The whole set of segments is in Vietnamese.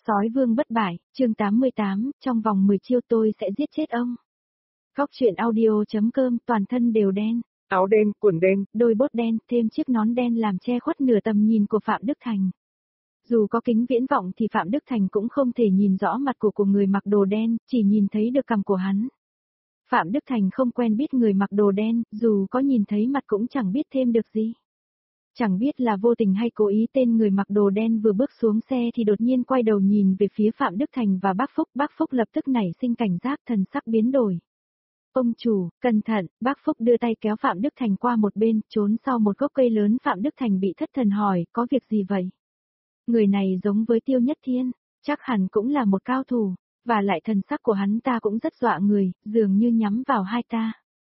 Sói vương bất bại, chương 88, trong vòng 10 chiêu tôi sẽ giết chết ông. Góc truyện audio.com, toàn thân đều đen. Áo đen, quần đen, đôi bốt đen, thêm chiếc nón đen làm che khuất nửa tầm nhìn của Phạm Đức Thành. Dù có kính viễn vọng thì Phạm Đức Thành cũng không thể nhìn rõ mặt của người mặc đồ đen, chỉ nhìn thấy được cằm của hắn. Phạm Đức Thành không quen biết người mặc đồ đen, dù có nhìn thấy mặt cũng chẳng biết thêm được gì. Chẳng biết là vô tình hay cố ý, tên người mặc đồ đen vừa bước xuống xe thì đột nhiên quay đầu nhìn về phía Phạm Đức Thành và bác Phúc lập tức nảy sinh cảnh giác, thần sắc biến đổi. Ông chủ, cẩn thận, bác Phúc đưa tay kéo Phạm Đức Thành qua một bên, trốn sau một gốc cây lớn. Phạm Đức Thành bị thất thần hỏi, có việc gì vậy? Người này giống với Tiêu Nhất Thiên, chắc hẳn cũng là một cao thủ, và lại thần sắc của hắn ta cũng rất dọa người, dường như nhắm vào hai ta.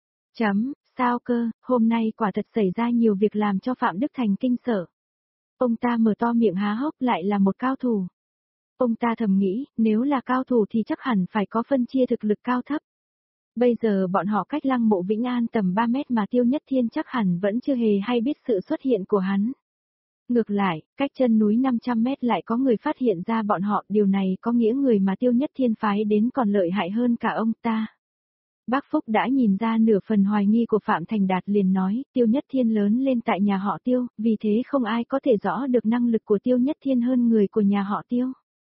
Sao cơ, hôm nay quả thật xảy ra nhiều việc làm cho Phạm Đức Thành kinh sợ. Ông ta mở to miệng há hốc, lại là một cao thủ. Ông ta thầm nghĩ, nếu là cao thủ thì chắc hẳn phải có phân chia thực lực cao thấp. Bây giờ bọn họ cách Lăng Mộ Vĩnh An tầm 3 mét mà Tiêu Nhất Thiên chắc hẳn vẫn chưa hề hay biết sự xuất hiện của hắn. Ngược lại, cách chân núi 500 mét lại có người phát hiện ra bọn họ, điều này có nghĩa người mà Tiêu Nhất Thiên phái đến còn lợi hại hơn cả ông ta. Bác Phúc đã nhìn ra nửa phần hoài nghi của Phạm Thành Đạt, liền nói, Tiêu Nhất Thiên lớn lên tại nhà họ Tiêu, vì thế không ai có thể rõ được năng lực của Tiêu Nhất Thiên hơn người của nhà họ Tiêu.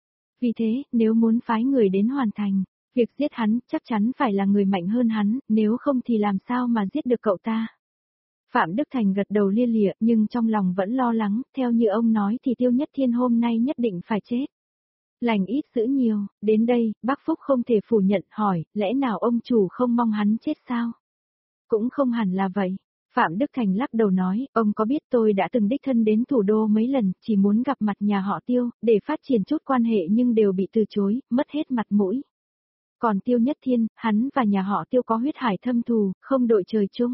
Vì thế, nếu muốn phái người đến hoàn thành việc giết hắn, chắc chắn phải là người mạnh hơn hắn, nếu không thì làm sao mà giết được cậu ta. Phạm Đức Thành gật đầu lia lịa, nhưng trong lòng vẫn lo lắng, theo như ông nói thì Tiêu Nhất Thiên hôm nay nhất định phải chết. Lành ít dữ nhiều, đến đây, bác Phúc không thể phủ nhận, hỏi, lẽ nào ông chủ không mong hắn chết sao? Cũng không hẳn là vậy. Phạm Đức Thành lắc đầu nói, ông có biết tôi đã từng đích thân đến thủ đô mấy lần, chỉ muốn gặp mặt nhà họ Tiêu, để phát triển chút quan hệ nhưng đều bị từ chối, mất hết mặt mũi. Còn Tiêu Nhất Thiên, hắn và nhà họ Tiêu có huyết hải thâm thù, không đội trời chung.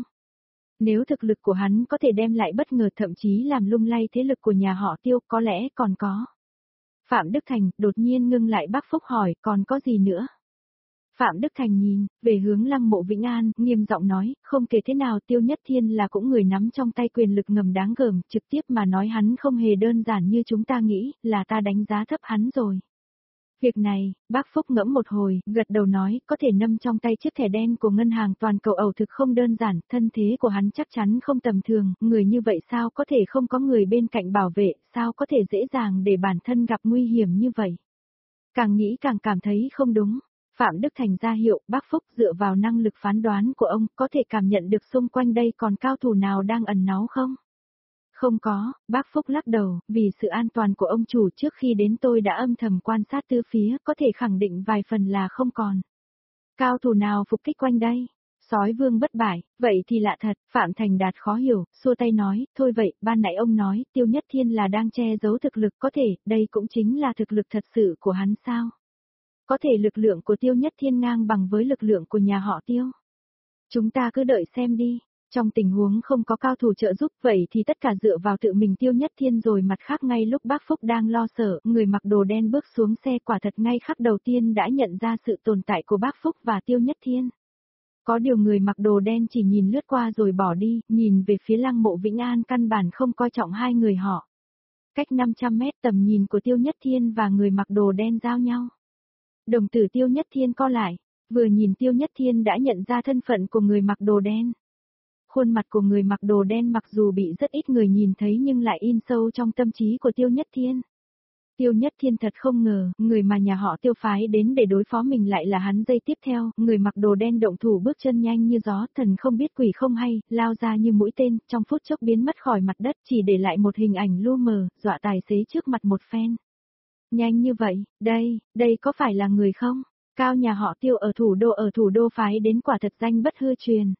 Nếu thực lực của hắn có thể đem lại bất ngờ, thậm chí làm lung lay thế lực của nhà họ Tiêu, có lẽ còn có. Phạm Đức Thành đột nhiên ngưng lại, bác Phúc hỏi, còn có gì nữa? Phạm Đức Thành nhìn về hướng Lăng Mộ Vĩnh An, nghiêm giọng nói, không kể thế nào Tiêu Nhất Thiên là cũng người nắm trong tay quyền lực ngầm đáng gờm, trực tiếp mà nói hắn không hề đơn giản như chúng ta nghĩ, là ta đánh giá thấp hắn rồi. Việc này, bác Phúc ngẫm một hồi, gật đầu nói, có thể nắm trong tay chiếc thẻ đen của ngân hàng toàn cầu ẩu thực không đơn giản, thân thế của hắn chắc chắn không tầm thường, người như vậy sao có thể không có người bên cạnh bảo vệ, sao có thể dễ dàng để bản thân gặp nguy hiểm như vậy. Càng nghĩ càng cảm thấy không đúng. Phạm Đức Thành ra hiệu, bác Phúc dựa vào năng lực phán đoán của ông, có thể cảm nhận được xung quanh đây còn cao thủ nào đang ẩn náu không? Không có, bác Phúc lắc đầu, vì sự an toàn của ông chủ trước khi đến tôi đã âm thầm quan sát tứ phía, có thể khẳng định vài phần là không còn. Cao thủ nào phục kích quanh đây? Sói vương bất bại, vậy thì lạ thật. Phạm Thành Đạt khó hiểu, xua tay nói, thôi vậy, ban nãy ông nói, Tiêu Nhất Thiên là đang che giấu thực lực, có thể, đây cũng chính là thực lực thật sự của hắn sao? Có thể lực lượng của Tiêu Nhất Thiên ngang bằng với lực lượng của nhà họ Tiêu. Chúng ta cứ đợi xem đi. Trong tình huống không có cao thủ trợ giúp, vậy thì tất cả dựa vào tự mình Tiêu Nhất Thiên rồi. Mặt khác ngay lúc bác Phúc đang lo sợ, người mặc đồ đen bước xuống xe, quả thật ngay khắc đầu tiên đã nhận ra sự tồn tại của bác Phúc và Tiêu Nhất Thiên. Có điều người mặc đồ đen chỉ nhìn lướt qua rồi bỏ đi, nhìn về phía Lăng Mộ Vĩnh An căn bản không coi trọng hai người họ. Cách 500 mét tầm nhìn của Tiêu Nhất Thiên và người mặc đồ đen giao nhau. Đồng tử Tiêu Nhất Thiên co lại, vừa nhìn Tiêu Nhất Thiên đã nhận ra thân phận của người mặc đồ đen. Khuôn mặt của người mặc đồ đen mặc dù bị rất ít người nhìn thấy nhưng lại in sâu trong tâm trí của Tiêu Nhất Thiên. Tiêu Nhất Thiên thật không ngờ, người mà nhà họ Tiêu phái đến để đối phó mình lại là hắn. Giây tiếp theo, người mặc đồ đen động thủ bước chân nhanh như gió, thần không biết quỷ không hay, lao ra như mũi tên, trong phút chốc biến mất khỏi mặt đất, chỉ để lại một hình ảnh lu mờ, dọa tài xế trước mặt một phen. Nhanh như vậy, đây có phải là người không? Cao nhà họ Tiêu ở thủ đô phái đến quả thật danh bất hư truyền.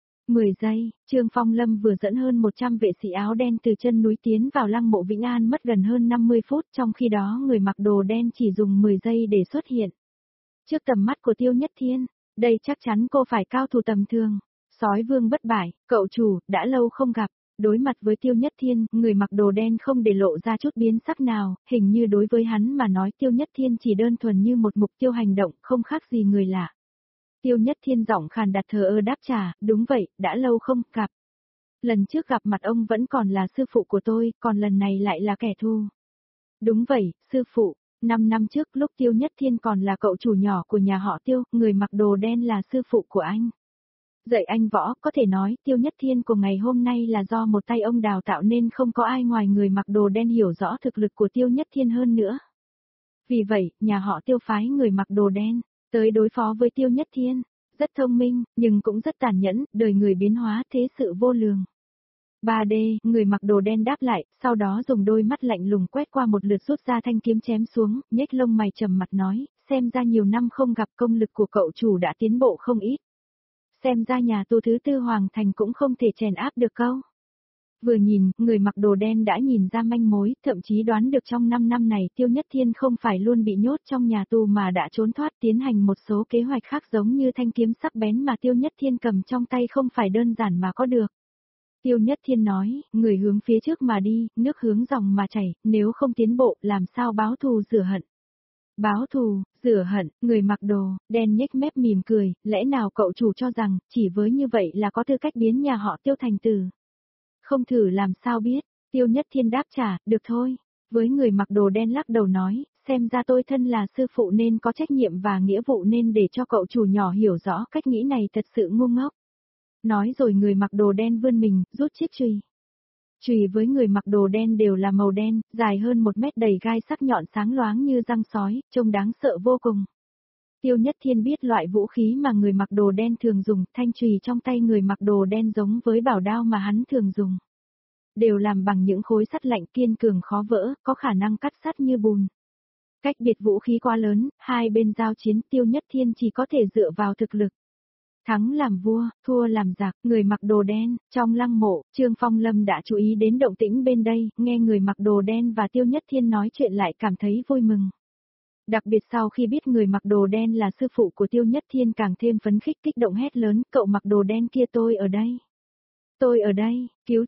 10 giây, Trương Phong Lâm vừa dẫn hơn 100 vệ sĩ áo đen từ chân núi tiến vào Lăng Mộ Vĩnh An mất gần hơn 50 phút, trong khi đó người mặc đồ đen chỉ dùng 10 giây để xuất hiện. Trước tầm mắt của Tiêu Nhất Thiên, đây chắc chắn cô phải cao thủ tầm thường. Sói vương bất bại, cậu chủ, đã lâu không gặp. Đối mặt với Tiêu Nhất Thiên, người mặc đồ đen không để lộ ra chút biến sắc nào, hình như đối với hắn mà nói Tiêu Nhất Thiên chỉ đơn thuần như một mục tiêu hành động, không khác gì người lạ. Tiêu Nhất Thiên giọng khàn đặc thờ ơ đáp trả, đúng vậy, đã lâu không gặp. Lần trước gặp mặt ông vẫn còn là sư phụ của tôi, còn lần này lại là kẻ thù. Đúng vậy, sư phụ, 5 năm trước lúc Tiêu Nhất Thiên còn là cậu chủ nhỏ của nhà họ Tiêu, người mặc đồ đen là sư phụ của anh. Dạy anh võ, có thể nói Tiêu Nhất Thiên của ngày hôm nay là do một tay ông đào tạo nên không có ai ngoài người mặc đồ đen hiểu rõ thực lực của Tiêu Nhất Thiên hơn nữa. Vì vậy, nhà họ Tiêu phái người mặc đồ đen, tới đối phó với Tiêu Nhất Thiên. Rất thông minh, nhưng cũng rất tàn nhẫn, đời người biến hóa thế sự vô lường. 3D, người mặc đồ đen đáp lại, sau đó dùng đôi mắt lạnh lùng quét qua một lượt rút ra thanh kiếm chém xuống, nhếch lông mày trầm mặt nói, xem ra nhiều năm không gặp công lực của cậu chủ đã tiến bộ không ít. Xem ra nhà tù thứ tư Hoàng Thành cũng không thể chèn áp được câu. Vừa nhìn, người mặc đồ đen đã nhìn ra manh mối, thậm chí đoán được trong 5 năm này Tiêu Nhất Thiên không phải luôn bị nhốt trong nhà tù mà đã trốn thoát tiến hành một số kế hoạch khác giống như thanh kiếm sắc bén mà Tiêu Nhất Thiên cầm trong tay không phải đơn giản mà có được. Tiêu Nhất Thiên nói, người hướng phía trước mà đi, nước hướng dòng mà chảy, nếu không tiến bộ làm sao báo thù rửa hận. Báo thù, rửa hận, người mặc đồ, đen nhếch mép mỉm cười, lẽ nào cậu chủ cho rằng, chỉ với như vậy là có tư cách biến nhà họ Tiêu thành tử. Không thử làm sao biết, Tiêu Nhất Thiên đáp trả, được thôi. Với người mặc đồ đen lắc đầu nói, xem ra tôi thân là sư phụ nên có trách nhiệm và nghĩa vụ nên để cho cậu chủ nhỏ hiểu rõ cách nghĩ này thật sự ngu ngốc. Nói rồi người mặc đồ đen vươn mình, rút chiếc chùy. Chùy với người mặc đồ đen đều là màu đen, dài hơn 1 mét đầy gai sắc nhọn sáng loáng như răng sói, trông đáng sợ vô cùng. Tiêu Nhất Thiên biết loại vũ khí mà người mặc đồ đen thường dùng, thanh chùy trong tay người mặc đồ đen giống với bảo đao mà hắn thường dùng. Đều làm bằng những khối sắt lạnh kiên cường khó vỡ, có khả năng cắt sắt như bùn. Cách biệt vũ khí quá lớn, hai bên giao chiến Tiêu Nhất Thiên chỉ có thể dựa vào thực lực. Thắng làm vua, thua làm giặc, người mặc đồ đen, trong lăng mộ, Trương Phong Lâm đã chú ý đến động tĩnh bên đây, nghe người mặc đồ đen và Tiêu Nhất Thiên nói chuyện lại cảm thấy vui mừng. Đặc biệt sau khi biết người mặc đồ đen là sư phụ của Tiêu Nhất Thiên càng thêm phấn khích kích động hét lớn, cậu mặc đồ đen kia tôi ở đây. Tôi ở đây,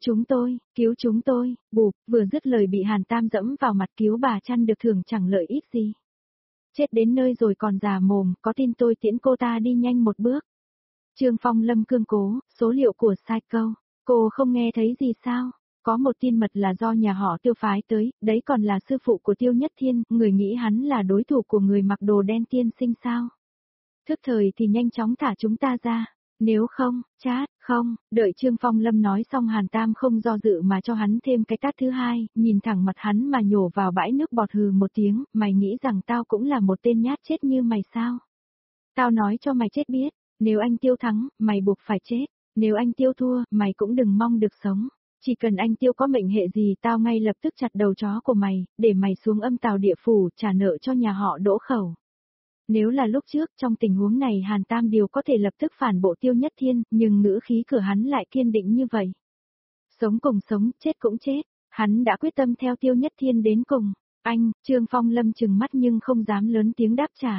cứu chúng tôi, bụp, vừa dứt lời bị Hàn Tam dẫm vào mặt cứu bà chăn được thưởng chẳng lợi ít gì. Chết đến nơi rồi còn già mồm, có tin tôi tiễn cô ta đi nhanh một bước. Trương Phong Lâm cương cố, số liệu của sai câu, cô không nghe thấy gì sao? Có một tin mật là do nhà họ Tiêu phái tới, đấy còn là sư phụ của Tiêu Nhất Thiên, người nghĩ hắn là đối thủ của người mặc đồ đen tiên sinh sao? Thức thời thì nhanh chóng thả chúng ta ra, nếu không, chát, không, đợi Trương Phong Lâm nói xong Hàn Tam không do dự mà cho hắn thêm cái tát thứ hai, nhìn thẳng mặt hắn mà nhổ vào bãi nước bọt hừ một tiếng, mày nghĩ rằng tao cũng là một tên nhát chết như mày sao? Tao nói cho mày chết biết. Nếu anh Tiêu thắng, mày buộc phải chết. Nếu anh Tiêu thua, mày cũng đừng mong được sống. Chỉ cần anh Tiêu có mệnh hệ gì tao ngay lập tức chặt đầu chó của mày, để mày xuống âm tào địa phủ trả nợ cho nhà họ Đỗ khẩu. Nếu là lúc trước, trong tình huống này Hàn Tam Điều có thể lập tức phản bộ Tiêu Nhất Thiên, nhưng ngữ khí cửa hắn lại kiên định như vậy. Sống cùng sống, chết cũng chết. Hắn đã quyết tâm theo Tiêu Nhất Thiên đến cùng. Anh, Trương Phong Lâm trừng mắt nhưng không dám lớn tiếng đáp trả.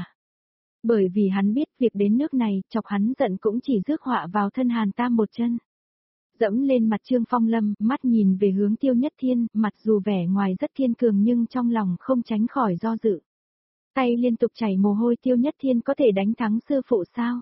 Bởi vì hắn biết việc đến nước này, chọc hắn giận cũng chỉ rước họa vào thân Hàn Tam một chân. Dẫm lên mặt Trương Phong Lâm, mắt nhìn về hướng Tiêu Nhất Thiên, mặt dù vẻ ngoài rất kiên cường nhưng trong lòng không tránh khỏi do dự. Tay liên tục chảy mồ hôi Tiêu Nhất Thiên có thể đánh thắng sư phụ sao?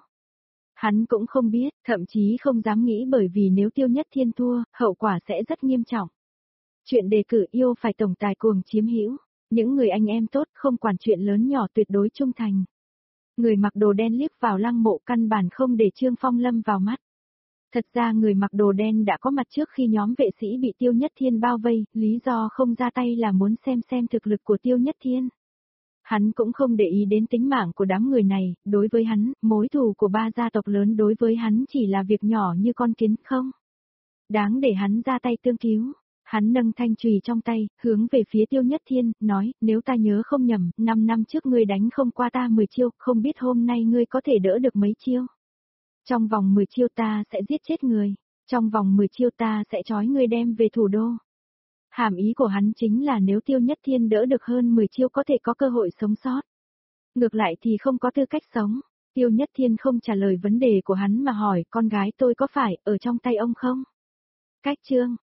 Hắn cũng không biết, thậm chí không dám nghĩ bởi vì nếu Tiêu Nhất Thiên thua, hậu quả sẽ rất nghiêm trọng. Chuyện đề cử yêu phải tổng tài cuồng chiếm hữu, những người anh em tốt không quản chuyện lớn nhỏ tuyệt đối trung thành. Người mặc đồ đen liếc vào lăng mộ căn bản không để Trương Phong Lâm vào mắt. Thật ra người mặc đồ đen đã có mặt trước khi nhóm vệ sĩ bị Tiêu Nhất Thiên bao vây, lý do không ra tay là muốn xem thực lực của Tiêu Nhất Thiên. Hắn cũng không để ý đến tính mạng của đám người này, đối với hắn, mối thù của 3 gia tộc lớn đối với hắn chỉ là việc nhỏ như con kiến không. Đáng để hắn ra tay tương cứu. Hắn nâng thanh chùy trong tay, hướng về phía Tiêu Nhất Thiên, nói, nếu ta nhớ không nhầm, 5 năm trước ngươi đánh không qua ta 10 chiêu, không biết hôm nay ngươi có thể đỡ được mấy chiêu. Trong vòng 10 chiêu ta sẽ giết chết người, trong vòng 10 chiêu ta sẽ trói ngươi đem về thủ đô. Hàm ý của hắn chính là nếu Tiêu Nhất Thiên đỡ được hơn 10 chiêu có thể có cơ hội sống sót. Ngược lại thì không có tư cách sống. Tiêu Nhất Thiên không trả lời vấn đề của hắn mà hỏi con gái tôi có phải ở trong tay ông không? Cách chương